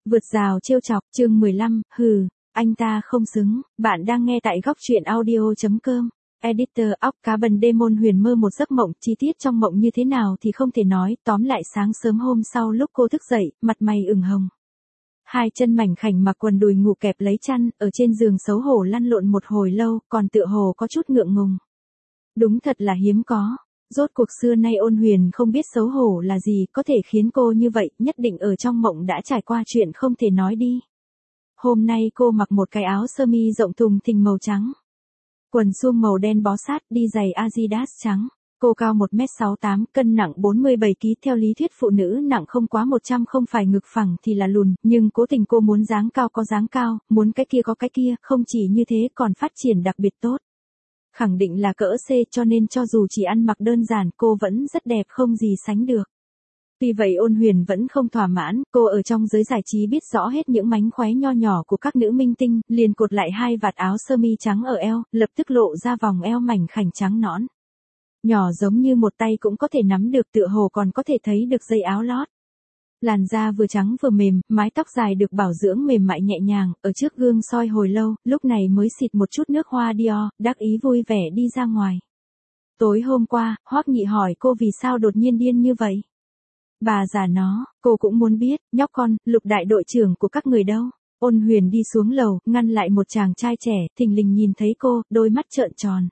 Vượt rào trêu chọc, chương 15, hừ, anh ta không xứng, bạn đang nghe tại góc truyện audio.com. Editor óc cá bần Demon Huyền mơ một giấc mộng, chi tiết trong mộng như thế nào thì không thể nói, tóm lại sáng sớm hôm sau lúc cô thức dậy, mặt mày ửng hồng. Hai chân mảnh khảnh mặc quần đùi ngủ kẹp lấy chăn, ở trên giường xấu hổ lăn lộn một hồi lâu, còn tựa hồ có chút ngượng ngùng. Đúng thật là hiếm có. Rốt cuộc xưa nay Ôn Huyền không biết xấu hổ là gì, có thể khiến cô như vậy, nhất định ở trong mộng đã trải qua chuyện không thể nói đi. Hôm nay cô mặc một cái áo sơ mi rộng thùng thình màu trắng. Quần suông màu đen bó sát, đi giày Adidas trắng. Cô cao 1m68, cân nặng 47kg. Theo lý thuyết phụ nữ nặng không quá 100 không phải ngực phẳng thì là lùn, nhưng cố tình cô muốn dáng cao có dáng cao, muốn cái kia có cái kia, không chỉ như thế còn phát triển đặc biệt tốt. Khẳng định là cỡ C, cho nên cho dù chỉ ăn mặc đơn giản cô vẫn rất đẹp không gì sánh được. Tuy vậy Ôn Huyền vẫn không thỏa mãn, cô ở trong giới giải trí biết rõ hết những mánh khóe nho nhỏ của các nữ minh tinh, liền cột lại hai vạt áo sơ mi trắng ở eo, lập tức lộ ra vòng eo mảnh khảnh trắng nõn. Nhỏ giống như một tay cũng có thể nắm được, tựa hồ còn có thể thấy được dây áo lót. Làn da vừa trắng vừa mềm, mái tóc dài được bảo dưỡng mềm mại nhẹ nhàng, ở trước gương soi hồi lâu, lúc này mới xịt một chút nước hoa Dior, đắc ý vui vẻ đi ra ngoài. Tối hôm qua, Hoắc Nhị hỏi cô vì sao đột nhiên điên như vậy. Bà già nó, cô cũng muốn biết, nhóc con, Lục đại đội trưởng của các người đâu. Ôn Huyền đi xuống lầu, ngăn lại một chàng trai trẻ, thình lình nhìn thấy cô, đôi mắt trợn tròn.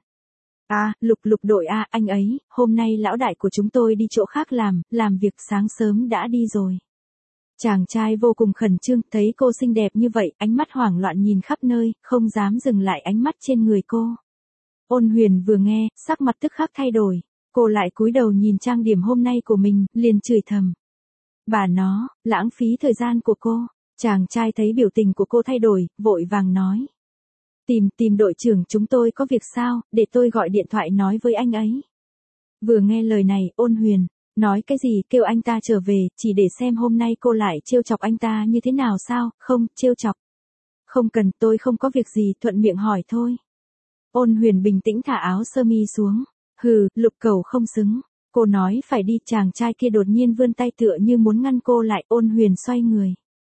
Lục đội anh ấy, hôm nay lão đại của chúng tôi đi chỗ khác làm việc sáng sớm đã đi rồi. Chàng trai vô cùng khẩn trương, thấy cô xinh đẹp như vậy, ánh mắt hoảng loạn nhìn khắp nơi, không dám dừng lại ánh mắt trên người cô. Ôn Huyền vừa nghe, sắc mặt tức khắc thay đổi, cô lại cúi đầu nhìn trang điểm hôm nay của mình, liền chửi thầm. Bà nó, lãng phí thời gian của cô. Chàng trai thấy biểu tình của cô thay đổi, vội vàng nói. Tìm đội trưởng chúng tôi có việc sao, để tôi gọi điện thoại nói với anh ấy. Vừa nghe lời này, Ôn Huyền, nói cái gì, kêu anh ta trở về, chỉ để xem hôm nay cô lại trêu chọc anh ta như thế nào sao, không, trêu chọc. Không cần, tôi không có việc gì, thuận miệng hỏi thôi. Ôn Huyền bình tĩnh thả áo sơ mi xuống. Hừ, Lục cẩu không xứng. Cô nói phải đi, chàng trai kia đột nhiên vươn tay tựa như muốn ngăn cô lại, Ôn Huyền xoay người.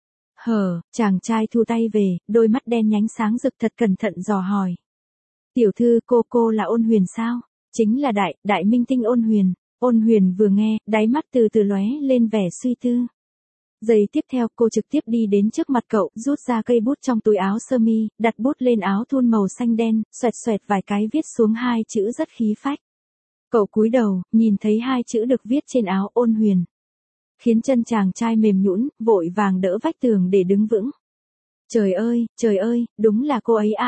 Chàng trai thu tay về, đôi mắt đen nhánh sáng rực thật cẩn thận dò hỏi. Tiểu thư, cô là Ôn Huyền sao? Chính là đại minh tinh Ôn Huyền. Ôn Huyền vừa nghe, đáy mắt từ từ lóe lên vẻ suy tư. Giây tiếp theo cô trực tiếp đi đến trước mặt cậu, rút ra cây bút trong túi áo sơ mi, đặt bút lên áo thun màu xanh đen, xoẹt vài cái viết xuống hai chữ rất khí phách. Cậu cúi đầu, nhìn thấy hai chữ được viết trên áo Ôn Huyền. Khiến chân chàng trai mềm nhũn, vội vàng đỡ vách tường để đứng vững. Trời ơi, đúng là cô ấy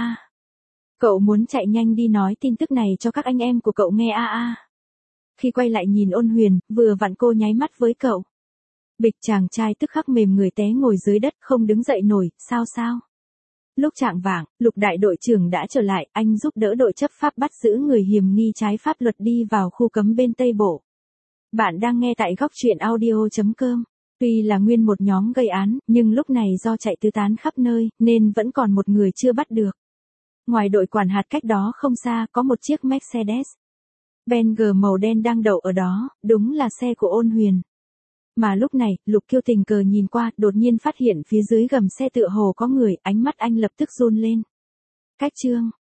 Cậu muốn chạy nhanh đi nói tin tức này cho các anh em của cậu nghe Khi quay lại nhìn Ôn Huyền, vừa vặn cô nháy mắt với cậu. Bịch, chàng trai tức khắc mềm người té ngồi dưới đất không đứng dậy nổi, sao? Lúc chạng vạng, Lục đại đội trưởng đã trở lại, anh giúp đỡ đội chấp pháp bắt giữ người hiểm nghi trái pháp luật đi vào khu cấm bên Tây Bộ. Bạn đang nghe tại góc truyện audio.com. Tuy là nguyên một nhóm gây án, nhưng lúc này do chạy tứ tán khắp nơi, nên vẫn còn một người chưa bắt được. Ngoài đội quản hạt cách đó không xa, có một chiếc Mercedes Benz màu đen đang đậu ở đó, đúng là xe của Ôn Huyền. Mà lúc này, Lục Kiêu tình cờ nhìn qua, đột nhiên phát hiện phía dưới gầm xe tựa hồ có người, ánh mắt anh lập tức run lên. Cách chương.